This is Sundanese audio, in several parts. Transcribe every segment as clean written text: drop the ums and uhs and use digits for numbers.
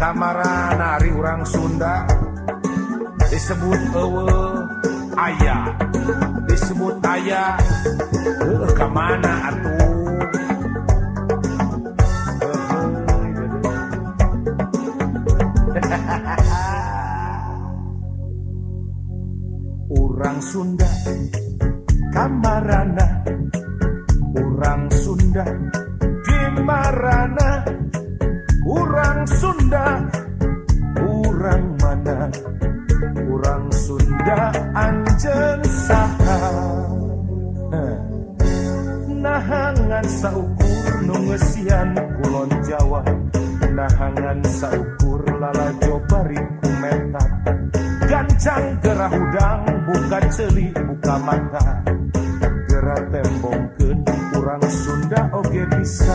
Kamarana ari urang Sunda disebut ayah, disebut ayah. Kamana atuh? Urang Sunda kamarana, urang Sunda dimarana, urang Sunda urang mana, urang Sunda anjeun saha. Nahangan saukur nu ngeusian kulon Jawa, nahangan saukur lalajo bari kumetak, gancang gerah udang buka ceuli buka mata, gerah tembongkeun urang Sunda oge bisa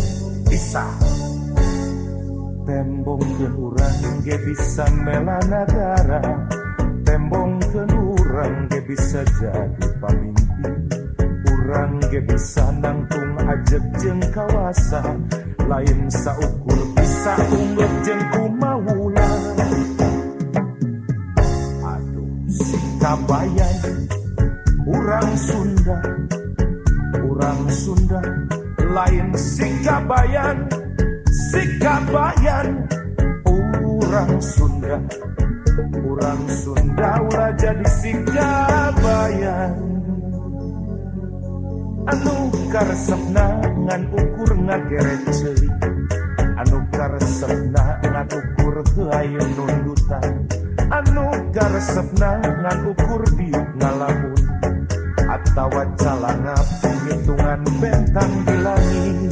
tembongkeun urang ge bisa mela nagara, tembongkeun urang ge bisa jadi pamimpin, urang ge bisa nangtung ajeg jeung kawasa, lain saukur bisa unggul jeung kumaula. Aduh sikabayan urang Sunda, urang Sunda lain sikabayan, sikabayan urang Sunda, urang Sunda ulah jadi sikabayan. Anu karesepna ngan ukur ngageret ceuli, anu karesepna ngan ukur heuayeun nundutan, anu karesepna ngan ukur diuk ngalamun, atawa calangap hitungan bentang di langit.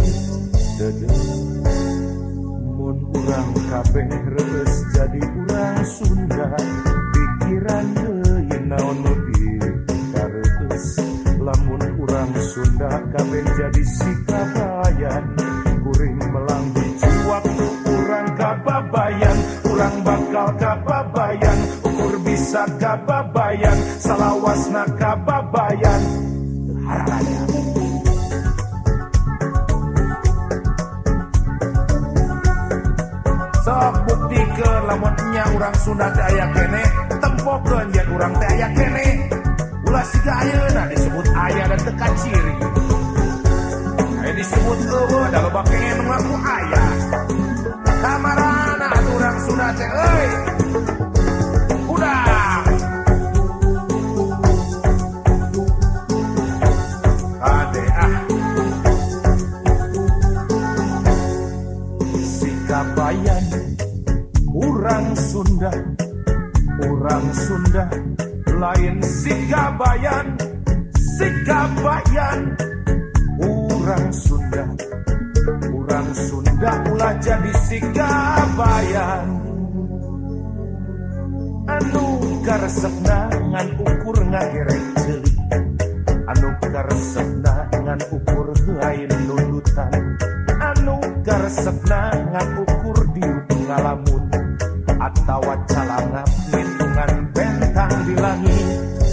Mun urang kabeh reueus jadi urang Sunda, pikiran teu naon nu dikareus. Lamun urang Sunda kabeh jadi sikabayan, kuring melang hiji waktu urang kababayan, urang bakal kababayan, ukur bisa kababayan, salawasna kababayan. Haraya sok buktikeun lamun nya urang Sunda teh aya kene, tempokeun yen urang teh aya kene. Ulah siga ayeuna disebut ayah dan teka ciri, aya disebut eueuh da loba kengen ngaku ayah. Kamarana urang Sunda teh euy udah ade sikabayan urang Sunda, urang Sunda lain sikabayan, sikabayan urang Sunda, urang Sunda ulah jadi sikabayan. Anu karesepna ngan ukur ngagerek ceuli, anu karesepna ngan ukur heuayeun nundutan, anu karesepna ngan ukur diuk ngalamun, atawa calangap ngitungan bentang di langit.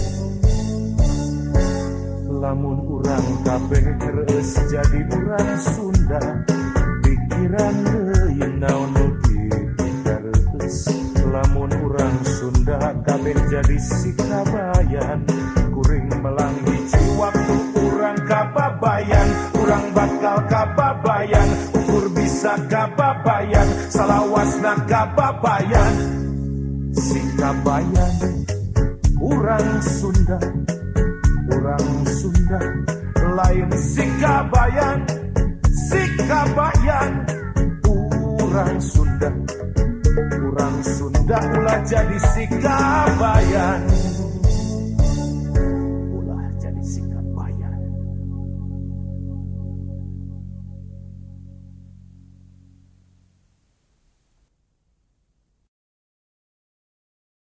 Lamun urang kabeh reueus jadi urang Sunda, pikiran teu naon nu dikareus. Lamun urang Sunda kabeh jadi sikabayan, kuring melang hiji waktu urang kababayan, urang bakal kababayan, ukur bisa kababayan, salawasna kababayan. Sikabayan urang Sunda, urang Sunda lain sikabayan, sikabayan urang Sunda, urang Sunda ulah jadi sikabayan.